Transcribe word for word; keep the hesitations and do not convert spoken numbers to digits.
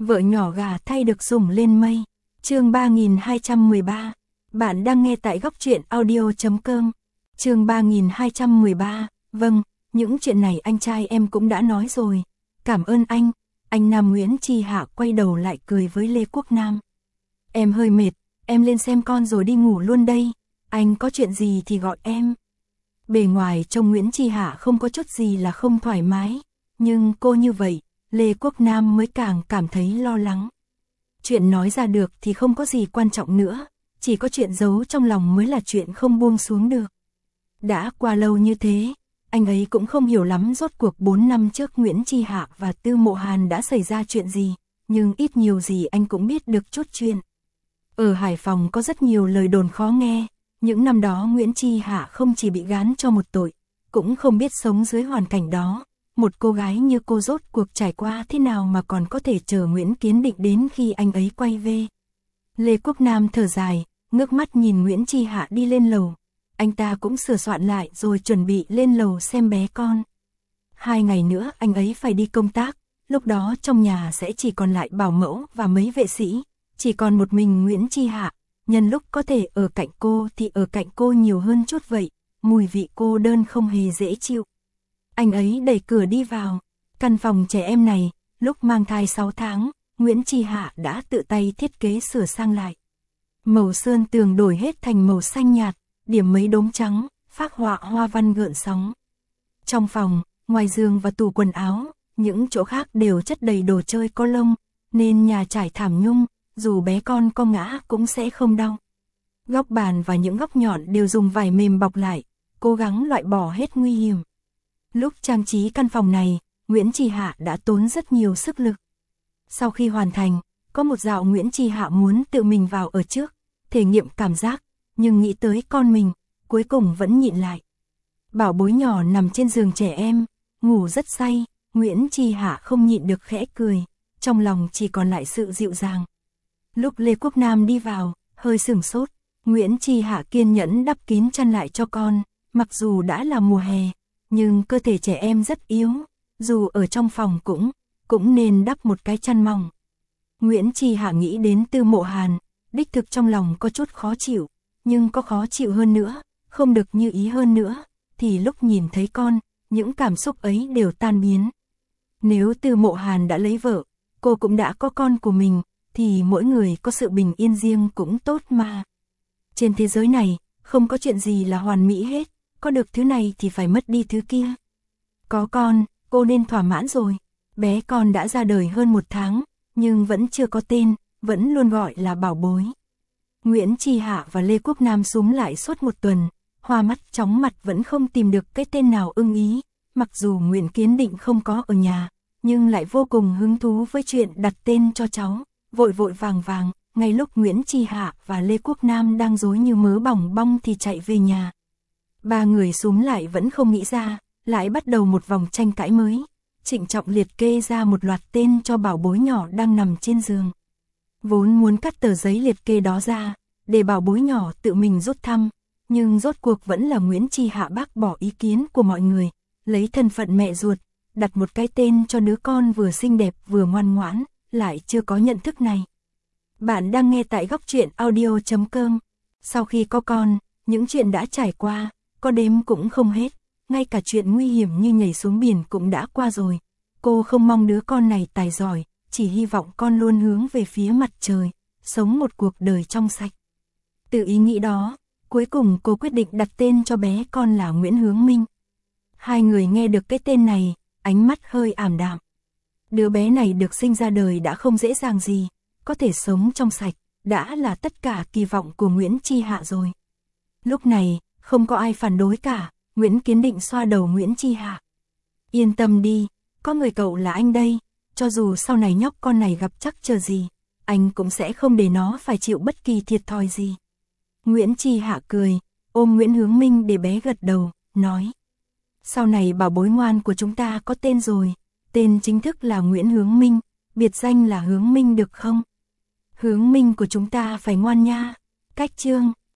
Vợ nhỏ gà thay được sủng lên mây. Chương ba nghìn hai trăm mười ba. Bạn đang nghe tại góc truyện audio chấm com. Chương ba nghìn hai trăm mười ba. Vâng, những chuyện này anh trai em cũng đã nói rồi. Cảm ơn anh. Anh Nam Nguyễn Chi Hạ quay đầu lại cười với Lê Quốc Nam. Em hơi mệt, em lên xem con rồi đi ngủ luôn đây. Anh có chuyện gì thì gọi em. Bề ngoài trông Nguyễn Chi Hạ không có chút gì là không thoải mái, nhưng cô như vậy, Lê Quốc Nam mới càng cảm thấy lo lắng. Chuyện nói ra được thì không có gì quan trọng nữa, chỉ có chuyện giấu trong lòng mới là chuyện không buông xuống được. Đã qua lâu như thế, anh ấy cũng không hiểu lắm rốt cuộc bốn năm trước Nguyễn Chi Hạ và Tư Mộ Hàn đã xảy ra chuyện gì, nhưng ít nhiều gì anh cũng biết được chút chuyện. Ở Hải Phòng có rất nhiều lời đồn khó nghe, những năm đó Nguyễn Chi Hạ không chỉ bị gán cho một tội, cũng không biết sống dưới hoàn cảnh đó. Một cô gái như cô rốt cuộc trải qua thế nào mà còn có thể chờ Nguyễn Kiến Định đến khi anh ấy quay về. Lê Quốc Nam thở dài, ngước mắt nhìn Nguyễn Chi Hạ đi lên lầu. Anh ta cũng sửa soạn lại rồi chuẩn bị lên lầu xem bé con. Hai ngày nữa anh ấy phải đi công tác, lúc đó trong nhà sẽ chỉ còn lại bảo mẫu và mấy vệ sĩ, chỉ còn một mình Nguyễn Chi Hạ. Nhân lúc có thể ở cạnh cô thì ở cạnh cô nhiều hơn chút vậy, mùi vị cô đơn không hề dễ chịu. Anh ấy đẩy cửa đi vào, căn phòng trẻ em này, lúc mang thai sáu tháng, Nguyễn Chi Hạ đã tự tay thiết kế sửa sang lại. Màu sơn tường đổi hết thành màu xanh nhạt, điểm mấy đốm trắng, phác họa hoa văn gợn sóng. Trong phòng, ngoài giường và tủ quần áo, những chỗ khác đều chất đầy đồ chơi có lông, nên nhà trải thảm nhung, dù bé con có ngã cũng sẽ không đau. Góc bàn và những góc nhọn đều dùng vải mềm bọc lại, cố gắng loại bỏ hết nguy hiểm. Lúc trang trí căn phòng này, Nguyễn Chi Hạ đã tốn rất nhiều sức lực. Sau khi hoàn thành, có một dạo Nguyễn Chi Hạ muốn tự mình vào ở trước, thể nghiệm cảm giác, nhưng nghĩ tới con mình, cuối cùng vẫn nhịn lại. Bảo bối nhỏ nằm trên giường trẻ em, ngủ rất say, Nguyễn Chi Hạ không nhịn được khẽ cười, trong lòng chỉ còn lại sự dịu dàng. Lúc Lê Quốc Nam đi vào, hơi sửng sốt, Nguyễn Chi Hạ kiên nhẫn đắp kín chăn lại cho con, mặc dù đã là mùa hè, nhưng cơ thể trẻ em rất yếu, dù ở trong phòng cũng, cũng nên đắp một cái chăn mỏng. Nguyễn Chi Hạ nghĩ đến Tư Mộ Hàn, đích thực trong lòng có chút khó chịu, nhưng có khó chịu hơn nữa, không được như ý hơn nữa, thì lúc nhìn thấy con, những cảm xúc ấy đều tan biến. Nếu Tư Mộ Hàn đã lấy vợ, cô cũng đã có con của mình, thì mỗi người có sự bình yên riêng cũng tốt mà. Trên thế giới này, không có chuyện gì là hoàn mỹ hết, có được thứ này thì phải mất đi thứ kia. Có con, cô nên thỏa mãn rồi. Bé con đã ra đời hơn một tháng, nhưng vẫn chưa có tên, vẫn luôn gọi là bảo bối. Nguyễn Chi Hạ và Lê Quốc Nam súm lại suốt một tuần, hoa mắt chóng mặt vẫn không tìm được cái tên nào ưng ý. Mặc dù Nguyễn Kiến Định không có ở nhà, nhưng lại vô cùng hứng thú với chuyện đặt tên cho cháu. Vội vội vàng vàng, ngay lúc Nguyễn Chi Hạ và Lê Quốc Nam đang rối như mớ bỏng bong thì chạy về nhà. Ba người súm lại vẫn không nghĩ ra, lại bắt đầu một vòng tranh cãi mới. Trịnh trọng liệt kê ra một loạt tên cho bảo bối nhỏ đang nằm trên giường. Vốn muốn cắt tờ giấy liệt kê đó ra, để bảo bối nhỏ tự mình rút thăm, nhưng rốt cuộc vẫn là Nguyễn Chi Hạ bác bỏ ý kiến của mọi người, lấy thân phận mẹ ruột, đặt một cái tên cho đứa con vừa xinh đẹp vừa ngoan ngoãn, lại chưa có nhận thức này. Bạn đang nghe tại góc truyện audio chấm com. Sau khi có con, những chuyện đã trải qua, có đếm cũng không hết, ngay cả chuyện nguy hiểm như nhảy xuống biển cũng đã qua rồi. Cô không mong đứa con này tài giỏi, chỉ hy vọng con luôn hướng về phía mặt trời, sống một cuộc đời trong sạch. Từ ý nghĩ đó, cuối cùng cô quyết định đặt tên cho bé con là Nguyễn Hướng Minh. Hai người nghe được cái tên này, ánh mắt hơi ảm đạm. Đứa bé này được sinh ra đời đã không dễ dàng gì, có thể sống trong sạch, đã là tất cả kỳ vọng của Nguyễn Chi Hạ rồi. Lúc này, không có ai phản đối cả, Nguyễn Kiến Định xoa đầu Nguyễn Chi Hạ. Yên tâm đi, có người cậu là anh đây, cho dù sau này nhóc con này gặp trắc trở gì, anh cũng sẽ không để nó phải chịu bất kỳ thiệt thòi gì. Nguyễn Chi Hạ cười, ôm Nguyễn Hướng Minh để bé gật đầu, nói. Sau này bảo bối ngoan của chúng ta có tên rồi, tên chính thức là Nguyễn Hướng Minh, biệt danh là Hướng Minh được không? Hướng Minh của chúng ta phải ngoan nha. Cách chương